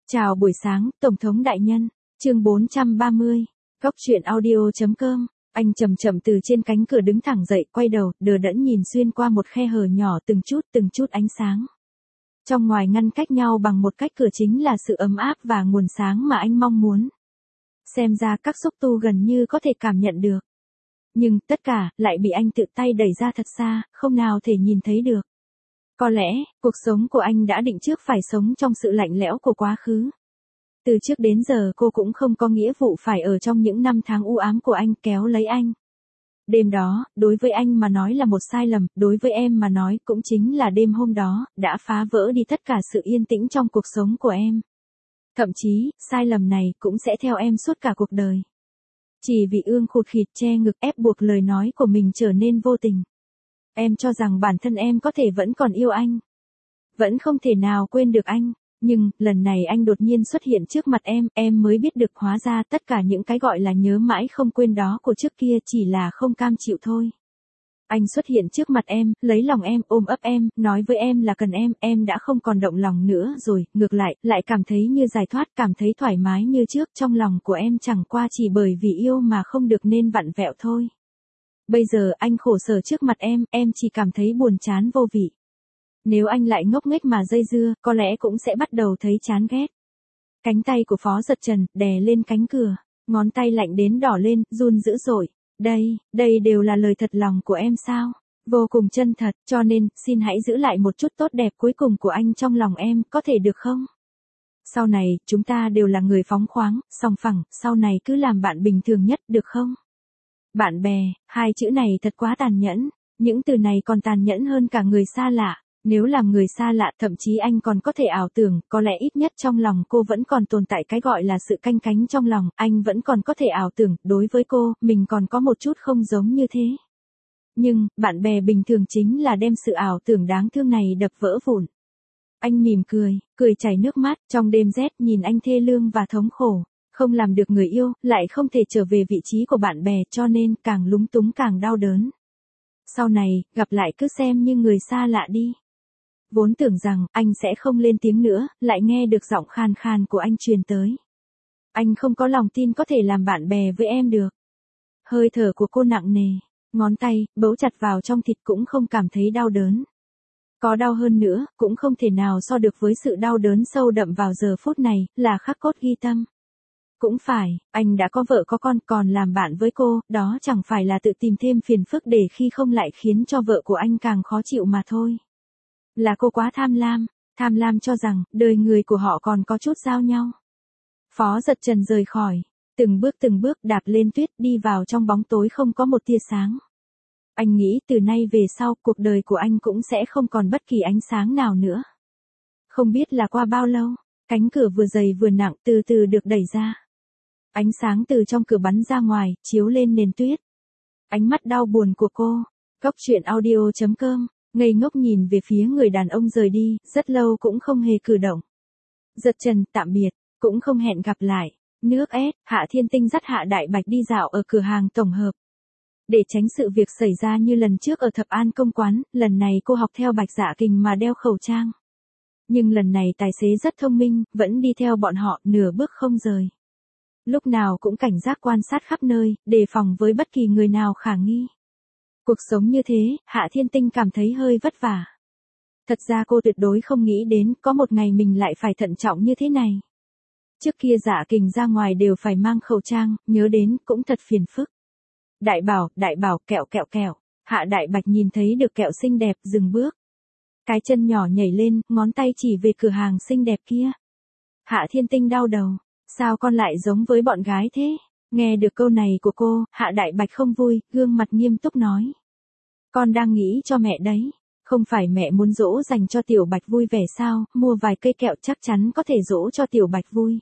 Chào buổi sáng, Tổng thống đại nhân. Chương 430. Góc truyện audio.com. Anh chậm chậm từ trên cánh cửa đứng thẳng dậy, quay đầu, đờ đẫn nhìn xuyên qua một khe hở nhỏ từng chút ánh sáng. Trong ngoài ngăn cách nhau bằng một cách cửa chính là sự ấm áp và nguồn sáng mà anh mong muốn. Xem ra các xúc tu gần như có thể cảm nhận được. Nhưng tất cả lại bị anh tự tay đẩy ra thật xa, không nào thể nhìn thấy được. Có lẽ, cuộc sống của anh đã định trước phải sống trong sự lạnh lẽo của quá khứ. Từ trước đến giờ cô cũng không có nghĩa vụ phải ở trong những năm tháng u ám của anh kéo lấy anh. Đêm đó, đối với anh mà nói là một sai lầm, đối với em mà nói cũng chính là đêm hôm đó, đã phá vỡ đi tất cả sự yên tĩnh trong cuộc sống của em. Thậm chí, sai lầm này cũng sẽ theo em suốt cả cuộc đời. Chỉ vì ương khụt khịt che ngực ép buộc lời nói của mình trở nên vô tình. Em cho rằng bản thân em có thể vẫn còn yêu anh. Vẫn không thể nào quên được anh. Nhưng, lần này anh đột nhiên xuất hiện trước mặt em mới biết được hóa ra tất cả những cái gọi là nhớ mãi không quên đó của trước kia chỉ là không cam chịu thôi. Anh xuất hiện trước mặt em, lấy lòng em, ôm ấp em, nói với em là cần em đã không còn động lòng nữa rồi, ngược lại cảm thấy như giải thoát, cảm thấy thoải mái như trước, trong lòng của em chẳng qua chỉ bởi vì yêu mà không được nên vặn vẹo thôi. Bây giờ anh khổ sở trước mặt em chỉ cảm thấy buồn chán vô vị. Nếu anh lại ngốc nghếch mà dây dưa, có lẽ cũng sẽ bắt đầu thấy chán ghét. Cánh tay của Phó Giật Trần đè lên cánh cửa, ngón tay lạnh đến đỏ lên, run dữ dội. Đây đều là lời thật lòng của em sao? Vô cùng chân thật, cho nên, xin hãy giữ lại một chút tốt đẹp cuối cùng của anh trong lòng em, có thể được không? Sau này, chúng ta đều là người phóng khoáng, sòng phẳng, sau này cứ làm bạn bình thường nhất, được không? Bạn bè, hai chữ này thật quá tàn nhẫn, những từ này còn tàn nhẫn hơn cả người xa lạ. Nếu làm người xa lạ, thậm chí anh còn có thể ảo tưởng, có lẽ ít nhất trong lòng cô vẫn còn tồn tại cái gọi là sự canh cánh trong lòng, anh vẫn còn có thể ảo tưởng, đối với cô, mình còn có một chút không giống như thế. Nhưng, bạn bè bình thường chính là đem sự ảo tưởng đáng thương này đập vỡ vụn. Anh mỉm cười chảy nước mắt, trong đêm rét nhìn anh thê lương và thống khổ, không làm được người yêu, lại không thể trở về vị trí của bạn bè, cho nên, càng lúng túng càng đau đớn. Sau này, gặp lại cứ xem như người xa lạ đi. Vốn tưởng rằng, anh sẽ không lên tiếng nữa, lại nghe được giọng khàn khàn của anh truyền tới. Anh không có lòng tin có thể làm bạn bè với em được. Hơi thở của cô nặng nề, ngón tay, bấu chặt vào trong thịt cũng không cảm thấy đau đớn. Có đau hơn nữa, cũng không thể nào so được với sự đau đớn sâu đậm vào giờ phút này, là khắc cốt ghi tâm. Cũng phải, anh đã có vợ có con còn làm bạn với cô, đó chẳng phải là tự tìm thêm phiền phức để khi không lại khiến cho vợ của anh càng khó chịu mà thôi. Là cô quá tham lam cho rằng, đời người của họ còn có chút giao nhau. Phó Giật Trần rời khỏi, từng bước đạp lên tuyết đi vào trong bóng tối không có một tia sáng. Anh nghĩ từ nay về sau, cuộc đời của anh cũng sẽ không còn bất kỳ ánh sáng nào nữa. Không biết là qua bao lâu, cánh cửa vừa dày vừa nặng từ từ được đẩy ra. Ánh sáng từ trong cửa bắn ra ngoài, chiếu lên nền tuyết. Ánh mắt đau buồn của cô, góc truyện audio.com. Ngây ngốc nhìn về phía người đàn ông rời đi, rất lâu cũng không hề cử động. Giật Trần, tạm biệt, cũng không hẹn gặp lại. Nước ép, Hạ Thiên Tinh dắt Hạ Đại Bạch đi dạo ở cửa hàng tổng hợp. Để tránh sự việc xảy ra như lần trước ở Thập An Công Quán, lần này cô học theo Bạch Dạ Kình mà đeo khẩu trang. Nhưng lần này tài xế rất thông minh, vẫn đi theo bọn họ, nửa bước không rời. Lúc nào cũng cảnh giác quan sát khắp nơi, đề phòng với bất kỳ người nào khả nghi. Cuộc sống như thế, Hạ Thiên Tinh cảm thấy hơi vất vả. Thật ra cô tuyệt đối không nghĩ đến có một ngày mình lại phải thận trọng như thế này. Trước kia Dạ Kình ra ngoài đều phải mang khẩu trang, nhớ đến cũng thật phiền phức. Đại bảo, kẹo. Hạ Đại Bạch nhìn thấy được kẹo xinh đẹp, dừng bước. Cái chân nhỏ nhảy lên, ngón tay chỉ về cửa hàng xinh đẹp kia. Hạ Thiên Tinh đau đầu, sao con lại giống với bọn gái thế? Nghe được câu này của cô, Hạ Đại Bạch không vui, gương mặt nghiêm túc nói. Con đang nghĩ cho mẹ đấy. Không phải mẹ muốn dỗ dành cho Tiểu Bạch vui vẻ sao, mua vài cây kẹo chắc chắn có thể dỗ cho Tiểu Bạch vui.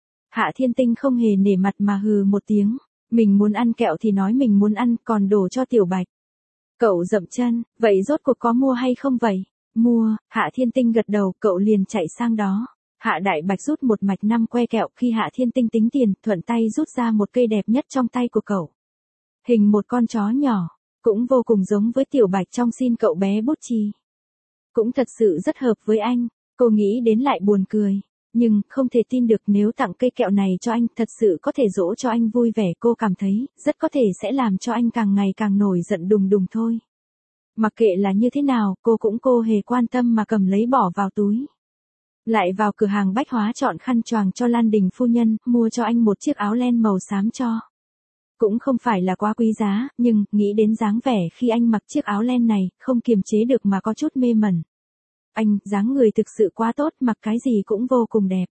Hạ Thiên Tinh không hề nể mặt mà hừ một tiếng. Mình muốn ăn kẹo thì nói mình muốn ăn, còn đổ cho Tiểu Bạch. Cậu dậm chân, vậy rốt cuộc có mua hay không vậy? Mua, Hạ Thiên Tinh gật đầu, cậu liền chạy sang đó. Hạ Đại Bạch rút một mạch 5 que kẹo, khi Hạ Thiên Tinh tính tiền, thuận tay rút ra một cây đẹp nhất trong tay của cậu. Hình một con chó nhỏ, cũng vô cùng giống với Tiểu Bạch trong Xin Cậu Bé Bút Chì. Cũng thật sự rất hợp với anh, cô nghĩ đến lại buồn cười. Nhưng, không thể tin được nếu tặng cây kẹo này cho anh, thật sự có thể dỗ cho anh vui vẻ, cô cảm thấy, rất có thể sẽ làm cho anh càng ngày càng nổi giận đùng đùng thôi. Mặc kệ là như thế nào, cô hề quan tâm mà cầm lấy bỏ vào túi. Lại vào cửa hàng bách hóa chọn khăn choàng cho Lan Đình phu nhân, mua cho anh một chiếc áo len màu xám cho. Cũng không phải là quá quý giá, nhưng, nghĩ đến dáng vẻ khi anh mặc chiếc áo len này, không kiềm chế được mà có chút mê mẩn. Anh, dáng người thực sự quá tốt, mặc cái gì cũng vô cùng đẹp.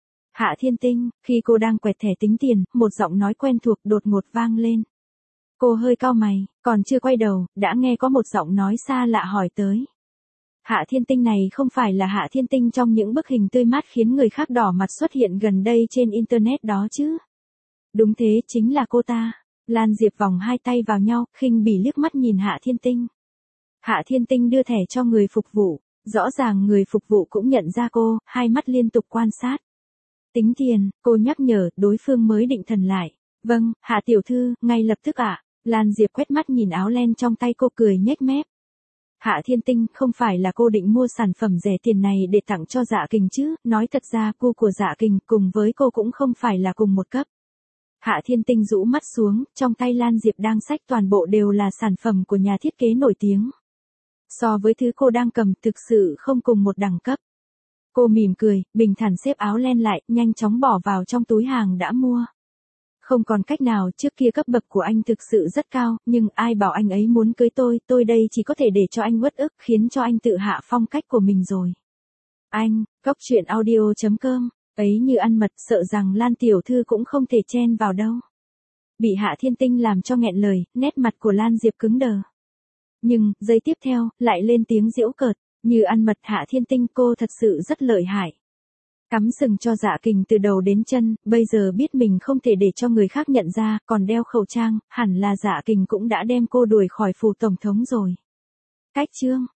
Hạ Thiên Tinh, khi cô đang quẹt thẻ tính tiền, một giọng nói quen thuộc đột ngột vang lên. Cô hơi cau mày, còn chưa quay đầu, đã nghe có một giọng nói xa lạ hỏi tới. Hạ Thiên Tinh này không phải là Hạ Thiên Tinh trong những bức hình tươi mát khiến người khác đỏ mặt xuất hiện gần đây trên Internet đó chứ? Đúng thế, chính là cô ta. Lan Diệp vòng hai tay vào nhau, khinh bỉ liếc mắt nhìn Hạ Thiên Tinh. Hạ Thiên Tinh đưa thẻ cho người phục vụ, rõ ràng người phục vụ cũng nhận ra cô, hai mắt liên tục quan sát. Tính tiền, cô nhắc nhở, đối phương mới định thần lại. Vâng, Hạ tiểu thư, ngay lập tức ạ. Lan Diệp quét mắt nhìn áo len trong tay cô cười nhếch mép. Hạ Thiên Tinh, không phải là cô định mua sản phẩm rẻ tiền này để tặng cho Dạ Kình chứ, nói thật ra gu của Dạ Kình cùng với cô cũng không phải là cùng một cấp. Hạ Thiên Tinh rũ mắt xuống, trong tay Lan Diệp đang xách toàn bộ đều là sản phẩm của nhà thiết kế nổi tiếng. So với thứ cô đang cầm thực sự không cùng một đẳng cấp. Cô mỉm cười, bình thản xếp áo len lại, nhanh chóng bỏ vào trong túi hàng đã mua. Không còn cách nào, trước kia cấp bậc của anh thực sự rất cao, nhưng ai bảo anh ấy muốn cưới tôi đây chỉ có thể để cho anh uất ức, khiến cho anh tự hạ phong cách của mình rồi. Anh, Cóc Truyện Audio.com, ấy như ăn mật, sợ rằng Lan tiểu thư cũng không thể chen vào đâu. Bị Hạ Thiên Tinh làm cho nghẹn lời, nét mặt của Lan Diệp cứng đờ. Nhưng, giây tiếp theo, lại lên tiếng giễu cợt, như ăn mật Hạ Thiên Tinh, cô thật sự rất lợi hại. Cắm sừng cho Dạ Kình từ đầu đến chân, bây giờ biết mình không thể để cho người khác nhận ra, còn đeo khẩu trang, hẳn là Dạ Kình cũng đã đem cô đuổi khỏi phủ tổng thống rồi. Cách chương